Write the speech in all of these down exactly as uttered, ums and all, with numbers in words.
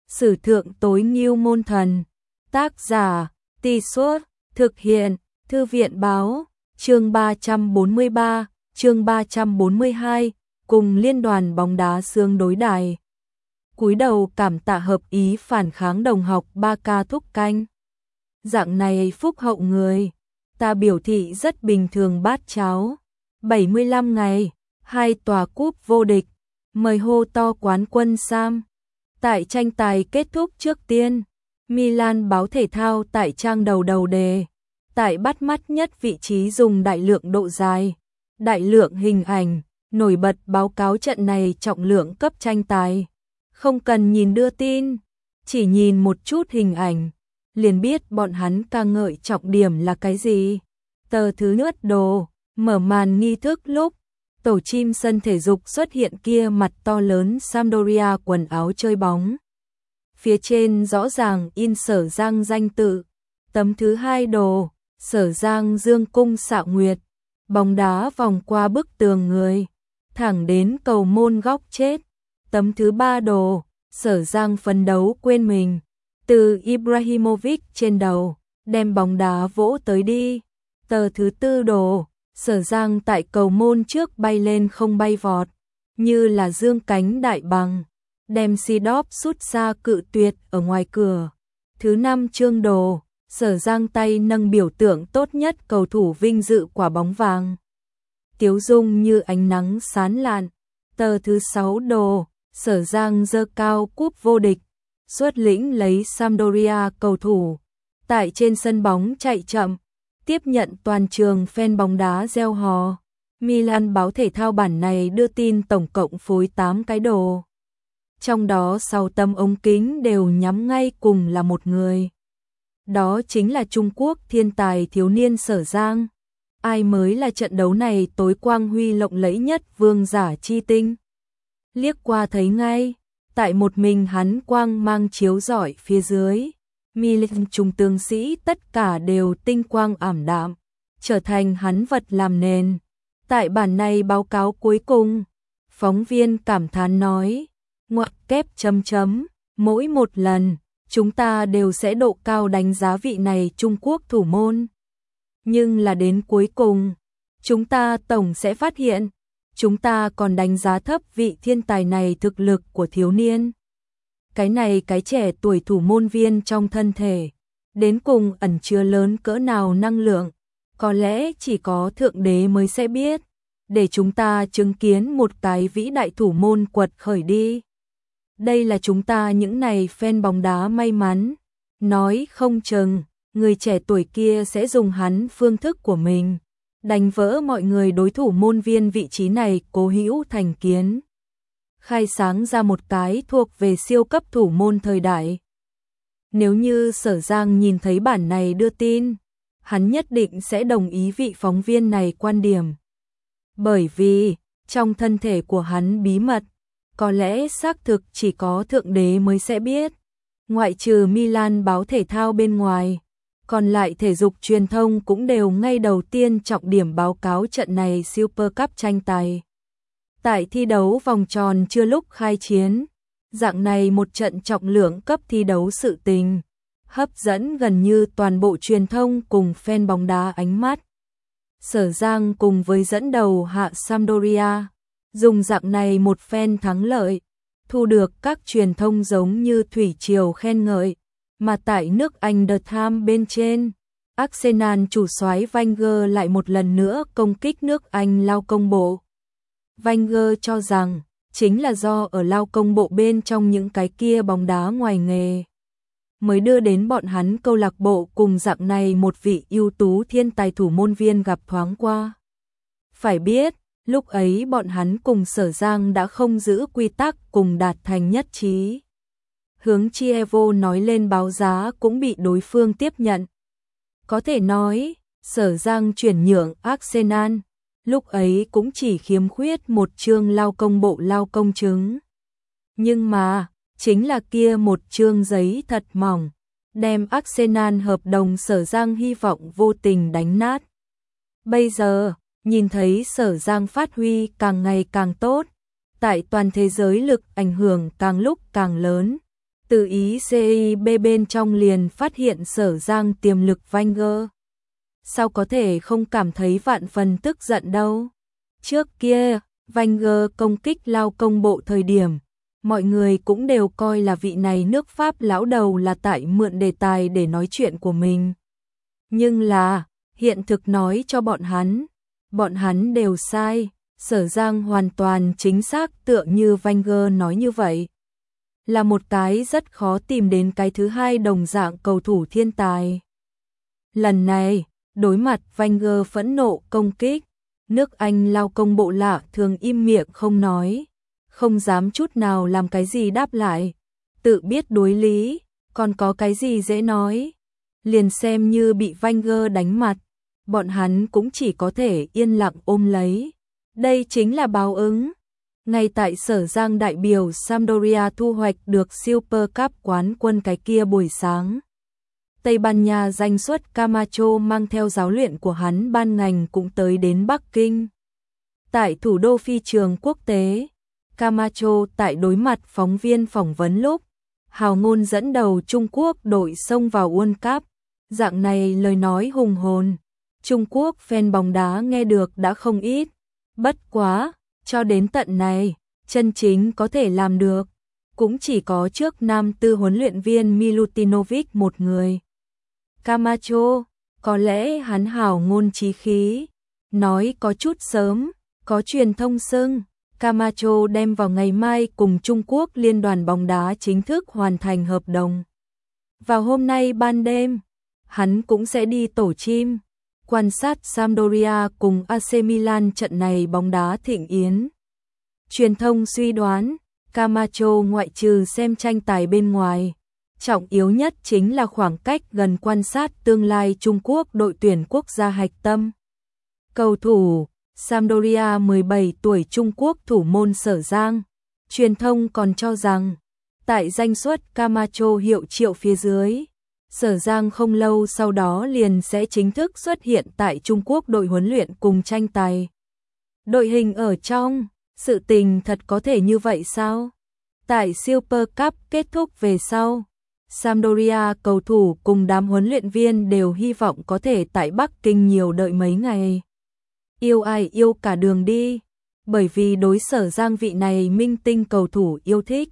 Sử thượng tối ngưu môn thần. Tác giả, Tì Suốt, thực hiện, Thư viện báo, chương ba trăm bốn mươi ba, chương ba trăm bốn mươi hai, cùng liên đoàn bóng đá xương đối đài. Cúi đầu cảm tạ hợp ý phản kháng đồng học ba ca thúc canh. Dạng này phúc hậu người, ta biểu thị rất bình thường bát cháo. bảy mươi lăm ngày, hai tòa cúp vô địch, mời hô to quán quân Sam. Tại tranh tài kết thúc trước tiên, Milan báo thể thao tại trang đầu đầu đề, tại bắt mắt nhất vị trí dùng đại lượng độ dài, đại lượng hình ảnh, nổi bật báo cáo trận này trọng lượng cấp tranh tài. Không cần nhìn đưa tin, chỉ nhìn một chút hình ảnh, liền biết bọn hắn ca ngợi trọng điểm là cái gì. Tờ thứ nhất đồ, mở màn nghi thức lúc, tổ chim sân thể dục xuất hiện kia mặt to lớn Sampdoria quần áo chơi bóng. Phía trên rõ ràng in Sở Giang danh tự. Tấm thứ hai đồ, Sở Giang dương cung xạ nguyệt, bóng đá vòng qua bức tường người, thẳng đến cầu môn góc chết. Tấm thứ ba đồ, Sở Giang phấn đấu quên mình, từ Ibrahimovic trên đầu, đem bóng đá vỗ tới đi. Tờ thứ tư đồ, Sở Giang tại cầu môn trước bay lên không bay vọt, như là dương cánh đại bằng, đem Seedorf sút ra cự tuyệt ở ngoài cửa. Thứ năm chương đồ, Sở Giang tay nâng biểu tượng tốt nhất cầu thủ vinh dự quả bóng vàng, tiếu dung như ánh nắng sáng lạn. Tờ thứ sáu đồ, Sở Giang giơ cao cúp vô địch, xuất lĩnh lấy Sampdoria cầu thủ, tại trên sân bóng chạy chậm, tiếp nhận toàn trường fan bóng đá reo hò. Milan báo thể thao bản này đưa tin tổng cộng phối tám cái đồ. Trong đó sáu tấm ống kính đều nhắm ngay cùng là một người. Đó chính là Trung Quốc thiên tài thiếu niên Sở Giang. Ai mới là trận đấu này tối quang huy lộng lẫy nhất vương giả chi tinh. Liếc qua thấy ngay, tại một mình hắn quang mang chiếu rọi phía dưới. Milan trung tướng sĩ tất cả đều tinh quang ảm đạm, trở thành hắn vật làm nền. Tại bản này báo cáo cuối cùng, phóng viên cảm thán nói, ngoặc kép chấm chấm, mỗi một lần, chúng ta đều sẽ độ cao đánh giá vị này Trung Quốc thủ môn. Nhưng là đến cuối cùng, chúng ta tổng sẽ phát hiện, chúng ta còn đánh giá thấp vị thiên tài này thực lực của thiếu niên. Cái này cái trẻ tuổi thủ môn viên trong thân thể, đến cùng ẩn chứa lớn cỡ nào năng lượng, có lẽ chỉ có Thượng Đế mới sẽ biết, để chúng ta chứng kiến một cái vĩ đại thủ môn quật khởi đi. Đây là chúng ta những này fan bóng đá may mắn, nói không chừng, người trẻ tuổi kia sẽ dùng hắn phương thức của mình, đánh vỡ mọi người đối thủ môn viên vị trí này cố hữu thành kiến. Khai sáng ra một cái thuộc về siêu cấp thủ môn thời đại. Nếu như Sở Giang nhìn thấy bản này đưa tin, hắn nhất định sẽ đồng ý vị phóng viên này quan điểm. Bởi vì, trong thân thể của hắn bí mật, có lẽ xác thực chỉ có Thượng Đế mới sẽ biết. Ngoại trừ Milan báo thể thao bên ngoài, còn lại thể dục truyền thông cũng đều ngay đầu tiên trọng điểm báo cáo trận này Super Cup tranh tài. Tại thi đấu vòng tròn chưa lúc khai chiến, dạng này một trận trọng lượng cấp thi đấu sự tình, hấp dẫn gần như toàn bộ truyền thông cùng fan bóng đá ánh mắt. Sở Giang cùng với dẫn đầu hạ Sampdoria, dùng dạng này một phen thắng lợi, thu được các truyền thông giống như thủy triều khen ngợi, mà tại nước Anh The Times bên trên, Arsenal chủ soái Wenger lại một lần nữa công kích nước Anh lao công bộ. Wenger cho rằng, chính là do ở lao công bộ bên trong những cái kia bóng đá ngoài nghề, mới đưa đến bọn hắn câu lạc bộ cùng dạng này một vị ưu tú thiên tài thủ môn viên gặp thoáng qua. Phải biết, lúc ấy bọn hắn cùng Sở Giang đã không giữ quy tắc cùng đạt thành nhất trí. Hướng Chievo nói lên báo giá cũng bị đối phương tiếp nhận. Có thể nói, Sở Giang chuyển nhượng Arsenal, lúc ấy cũng chỉ khiếm khuyết một chương lao công bộ lao công chứng. Nhưng mà, chính là kia một chương giấy thật mỏng, đem Arsenal hợp đồng Sở Giang hy vọng vô tình đánh nát. Bây giờ, nhìn thấy Sở Giang phát huy càng ngày càng tốt, tại toàn thế giới lực ảnh hưởng càng lúc càng lớn, Từ ý xê i bê bên trong liền phát hiện Sở Giang tiềm lực Wenger. Sao có thể không cảm thấy vạn phần tức giận đâu. Trước kia, Wenger công kích Lao Công Bộ thời điểm, mọi người cũng đều coi là vị này nước Pháp lão đầu là tại mượn đề tài để nói chuyện của mình. Nhưng là, hiện thực nói cho bọn hắn, bọn hắn đều sai, Sở Giang hoàn toàn chính xác tựa như Wenger nói như vậy. Là một cái rất khó tìm đến cái thứ hai đồng dạng cầu thủ thiên tài. Lần này, đối mặt Wenger phẫn nộ công kích, nước Anh Lao Công Bộ lạ thường im miệng không nói, không dám chút nào làm cái gì đáp lại, tự biết đối lý, còn có cái gì dễ nói. Liền xem như bị Wenger đánh mặt, bọn hắn cũng chỉ có thể yên lặng ôm lấy. Đây chính là báo ứng. Ngay tại Sở Giang đại biểu Sampdoria thu hoạch được Super Cup quán quân cái kia buổi sáng, Tây Ban Nha danh xuất Camacho mang theo giáo luyện của hắn ban ngành cũng tới đến Bắc Kinh. Tại thủ đô phi trường quốc tế, Camacho tại đối mặt phóng viên phỏng vấn lúc, hào ngôn dẫn đầu Trung Quốc đội xông vào World Cup. Dạng này lời nói hùng hồn, Trung Quốc fan bóng đá nghe được đã không ít. Bất quá, cho đến tận này, chân chính có thể làm được, cũng chỉ có trước nam tư huấn luyện viên Milutinovic một người. Camacho, có lẽ hắn hào ngôn chí khí, nói có chút sớm, có truyền thông xưng, Camacho đem vào ngày mai cùng Trung Quốc Liên đoàn bóng đá chính thức hoàn thành hợp đồng. Vào hôm nay ban đêm, hắn cũng sẽ đi tổ chim, quan sát Sampdoria cùng a xê Milan trận này bóng đá thịnh yến. Truyền thông suy đoán, Camacho ngoại trừ xem tranh tài bên ngoài, trọng yếu nhất chính là khoảng cách gần quan sát tương lai Trung Quốc đội tuyển quốc gia hạch tâm. Cầu thủ Sampdoria mười bảy tuổi Trung Quốc thủ môn Sở Giang, truyền thông còn cho rằng, tại danh suất Camacho hiệu triệu phía dưới, Sở Giang không lâu sau đó liền sẽ chính thức xuất hiện tại Trung Quốc đội huấn luyện cùng tranh tài. Đội hình ở trong, sự tình thật có thể như vậy sao? Tại Super Cup kết thúc về sau, Sampdoria cầu thủ cùng đám huấn luyện viên đều hy vọng có thể tại Bắc Kinh nhiều đợi mấy ngày. Yêu ai yêu cả đường đi, bởi vì đối Sở Giang vị này minh tinh cầu thủ yêu thích.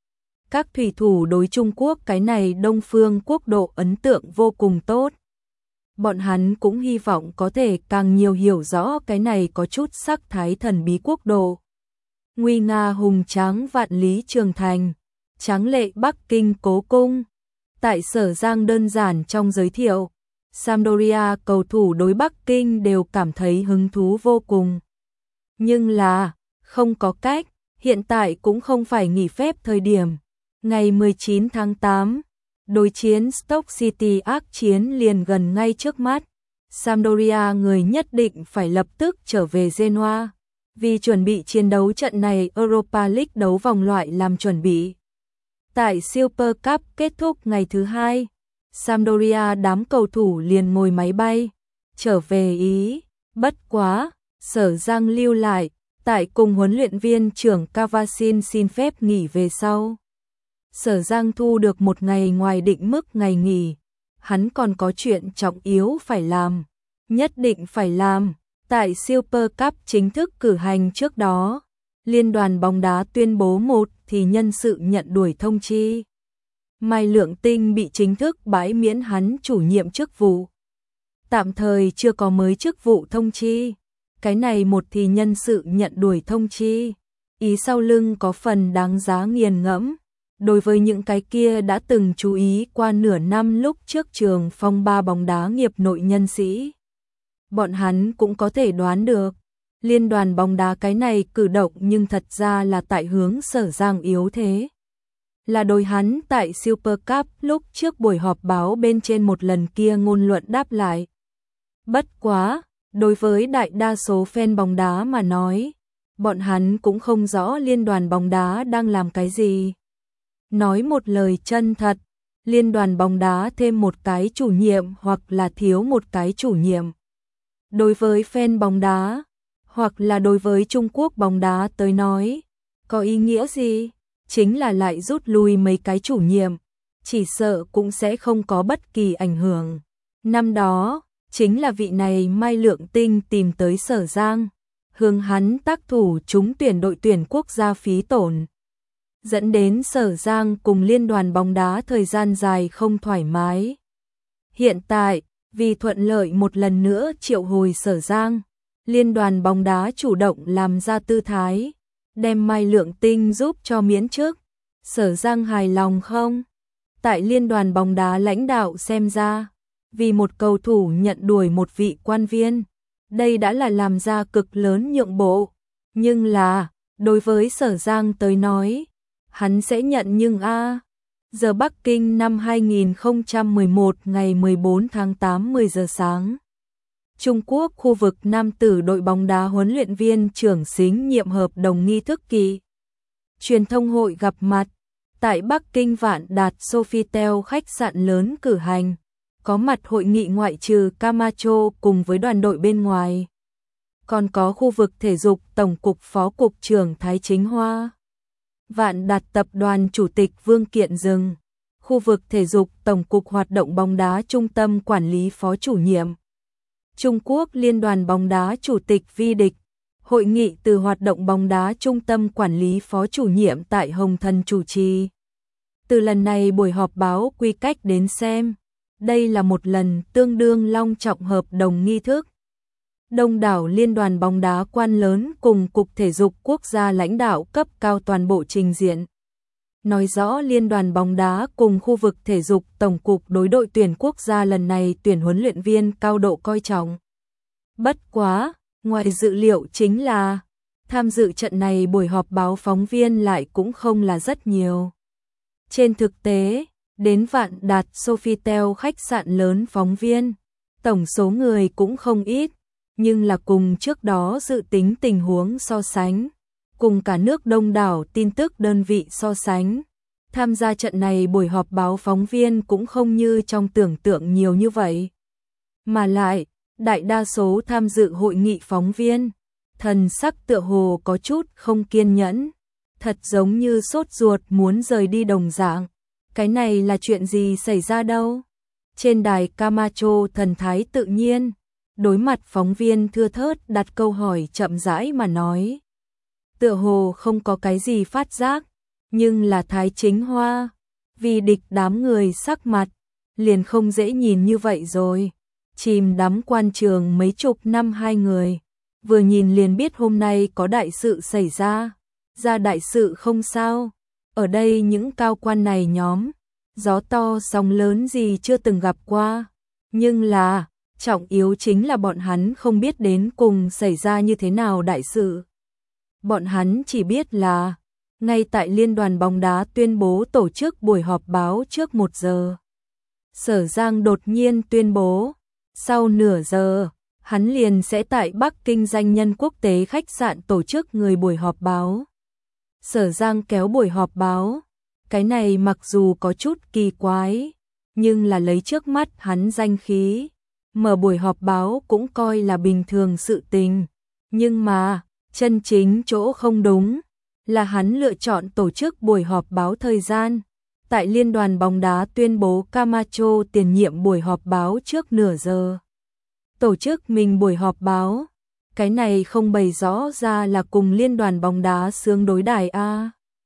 Các thủy thủ đối Trung Quốc cái này Đông phương quốc độ ấn tượng vô cùng tốt. Bọn hắn cũng hy vọng có thể càng nhiều hiểu rõ cái này có chút sắc thái thần bí quốc độ. Nguy nga hùng tráng vạn lý trường thành, tráng lệ Bắc Kinh cố cung. Tại Sở Giang đơn giản trong giới thiệu, Sampdoria cầu thủ đối Bắc Kinh đều cảm thấy hứng thú vô cùng. Nhưng là, không có cách, hiện tại cũng không phải nghỉ phép thời điểm. Ngày mười chín tháng tám, đối chiến Stoke City ác chiến liền gần ngay trước mắt. Sampdoria người nhất định phải lập tức trở về Genoa, vì chuẩn bị chiến đấu trận này Europa League đấu vòng loại làm chuẩn bị. Tại Super Cup kết thúc ngày thứ hai, Sampdoria đám cầu thủ liền ngồi máy bay, trở về Ý. Bất quá, Sở Giang lưu lại, tại cùng huấn luyện viên trưởng Cavasin xin phép nghỉ về sau. Sở Giang thu được một ngày ngoài định mức ngày nghỉ, hắn còn có chuyện trọng yếu phải làm, nhất định phải làm. Tại Super Cup chính thức cử hành trước đó, Liên đoàn bóng đá tuyên bố một thì nhân sự nhận đuổi thông chi. Mai Lượng Tinh bị chính thức bãi miễn hắn chủ nhiệm chức vụ. Tạm thời chưa có mới chức vụ thông chi. Cái này một thì nhân sự nhận đuổi thông chi. Ý sau lưng có phần đáng giá nghiền ngẫm. Đối với những cái kia đã từng chú ý qua nửa năm lúc trước trường phong ba bóng đá nghiệp nội nhân sĩ, bọn hắn cũng có thể đoán được, liên đoàn bóng đá cái này cử động nhưng thật ra là tại hướng Sở Giang yếu thế. Là đối hắn tại Super Cup lúc trước buổi họp báo bên trên một lần kia ngôn luận đáp lại. Bất quá, đối với đại đa số fan bóng đá mà nói, bọn hắn cũng không rõ liên đoàn bóng đá đang làm cái gì. Nói một lời chân thật, liên đoàn bóng đá thêm một cái chủ nhiệm hoặc là thiếu một cái chủ nhiệm. Đối với fan bóng đá, hoặc là đối với Trung Quốc bóng đá tới nói, có ý nghĩa gì? chính là lại rút lui mấy cái chủ nhiệm, chỉ sợ cũng sẽ không có bất kỳ ảnh hưởng. Năm đó, chính là vị này Mai Lượng Tinh tìm tới Sở Giang, hướng hắn tác thủ trúng tuyển đội tuyển quốc gia phí tổn, dẫn đến Sở Giang cùng liên đoàn bóng đá thời gian dài không thoải mái. Hiện tại, vì thuận lợi một lần nữa triệu hồi Sở Giang, liên đoàn bóng đá chủ động làm ra tư thái, đem Mai Lượng Tinh giúp cho miễn chức. Sở Giang hài lòng không? Tại liên đoàn bóng đá lãnh đạo xem ra, vì một cầu thủ nhận đuổi một vị quan viên, đây đã là làm ra cực lớn nhượng bộ. Nhưng là, đối với Sở Giang tới nói, hắn sẽ nhận nhưng a à. Giờ Bắc Kinh năm hai nghìn không trăm mười một ngày mười bốn tháng tám mười giờ sáng. Trung Quốc khu vực nam tử đội bóng đá huấn luyện viên trưởng xính nhiệm hợp đồng nghi thức kỳ. Truyền thông hội gặp mặt tại Bắc Kinh Vạn Đạt Sofitel khách sạn lớn cử hành, có mặt hội nghị ngoại trừ Camacho cùng với đoàn đội bên ngoài. Còn có khu vực thể dục Tổng cục Phó cục trưởng Thái Chính Hoa, Vạn Đạt tập đoàn chủ tịch Vương Kiện Dừng, khu vực thể dục Tổng cục hoạt động bóng đá Trung tâm quản lý Phó chủ nhiệm, Trung Quốc Liên đoàn bóng đá chủ tịch Vi Địch. Hội nghị từ hoạt động bóng đá Trung tâm quản lý Phó chủ nhiệm tại Hồng Thần chủ trì. Từ lần này buổi họp báo quy cách đến xem, đây là một lần tương đương long trọng hợp đồng nghi thức. Đông đảo liên đoàn bóng đá quan lớn cùng Cục Thể dục Quốc gia lãnh đạo cấp cao toàn bộ trình diện. Nói rõ liên đoàn bóng đá cùng khu vực thể dục Tổng cục đối đội tuyển quốc gia lần này tuyển huấn luyện viên cao độ coi trọng. Bất quá, ngoài dự liệu chính là, tham dự trận này buổi họp báo phóng viên lại cũng không là rất nhiều. Trên thực tế, đến Vạn Đạt Sofitel khách sạn lớn phóng viên, tổng số người cũng không ít, nhưng là cùng trước đó dự tính tình huống so sánh, cùng cả nước đông đảo tin tức đơn vị so sánh, tham gia trận này buổi họp báo phóng viên cũng không như trong tưởng tượng nhiều như vậy. Mà lại, đại đa số tham dự hội nghị phóng viên, thần sắc tựa hồ có chút không kiên nhẫn, thật giống như sốt ruột muốn rời đi đồng dạng. Cái này là chuyện gì xảy ra đâu? Trên đài Camacho thần thái tự nhiên, đối mặt phóng viên thưa thớt đặt câu hỏi chậm rãi mà nói. Tựa hồ không có cái gì phát giác, nhưng là Thái Chính Hoa, vì địch đám người sắc mặt, liền không dễ nhìn như vậy rồi. Chìm đắm quan trường mấy chục năm hai người, vừa nhìn liền biết hôm nay có đại sự xảy ra. Ra đại sự không sao, ở đây những cao quan này nhóm, gió to sóng lớn gì chưa từng gặp qua. Nhưng là, trọng yếu chính là bọn hắn không biết đến cùng xảy ra như thế nào đại sự. Bọn hắn chỉ biết là, ngay tại liên đoàn bóng đá tuyên bố tổ chức buổi họp báo trước một giờ. Sở Giang đột nhiên tuyên bố, sau nửa giờ, hắn liền sẽ tại Bắc Kinh danh nhân quốc tế khách sạn tổ chức người buổi họp báo. Sở Giang kéo buổi họp báo, cái này mặc dù có chút kỳ quái, nhưng là lấy trước mắt hắn danh khí, mở buổi họp báo cũng coi là bình thường sự tình. Nhưng mà, chân chính chỗ không đúng, là hắn lựa chọn tổ chức buổi họp báo thời gian. Tại liên đoàn bóng đá tuyên bố Camacho tiền nhiệm buổi họp báo trước nửa giờ. Tổ chức mình buổi họp báo, cái này không bày rõ ra là cùng liên đoàn bóng đá xương đối đài a.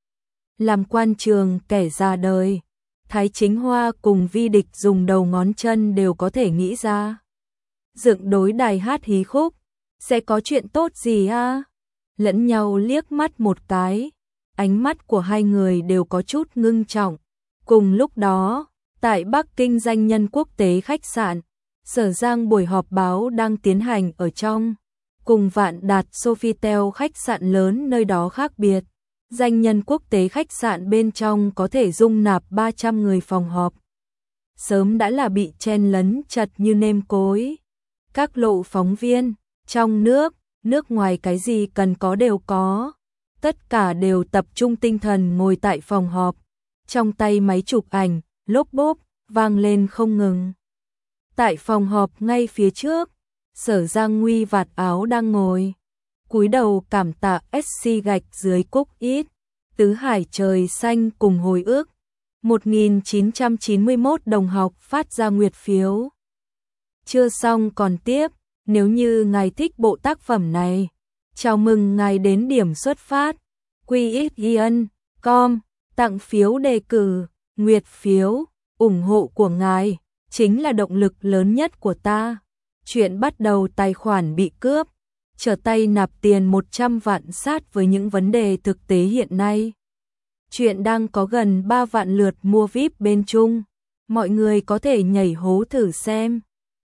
Làm quan trường kẻ ra đời, Thái Chính Hoa cùng Vi Địch dùng đầu ngón chân đều có thể nghĩ ra. Dựng đối đài hát hí khúc, sẽ có chuyện tốt gì a? Lẫn nhau liếc mắt một cái, ánh mắt của hai người đều có chút ngưng trọng. Cùng lúc đó, tại Bắc Kinh danh nhân quốc tế khách sạn, Sở Giang buổi họp báo đang tiến hành ở trong, cùng Vạn Đạt Sofitel khách sạn lớn nơi đó khác biệt. Danh nhân quốc tế khách sạn bên trong có thể dung nạp ba trăm người phòng họp. Sớm đã là bị chen lấn chật như nêm cối. Các lộ phóng viên, trong nước, nước ngoài cái gì cần có đều có. Tất cả đều tập trung tinh thần ngồi tại phòng họp. Trong tay máy chụp ảnh, lốp bốp, vang lên không ngừng. Tại phòng họp ngay phía trước, Sở Giang Nguy vạt áo đang ngồi, cúi đầu cảm tạ ét xê gạch dưới cúc ít. Tứ hải trời xanh cùng hồi ức. một nghìn chín trăm chín mươi mốt đồng học phát ra nguyệt phiếu. Chưa xong còn tiếp, nếu như ngài thích bộ tác phẩm này, chào mừng ngài đến điểm xuất phát quy ích ion chấm com tặng phiếu đề cử, nguyệt phiếu, ủng hộ của ngài chính là động lực lớn nhất của ta. Chuyện bắt đầu tài khoản bị cướp, trở tay nạp tiền một trăm vạn sát với những vấn đề thực tế hiện nay. Chuyện đang có gần ba vạn lượt mua vi ai pi bên Trung, mọi người có thể nhảy hố thử xem.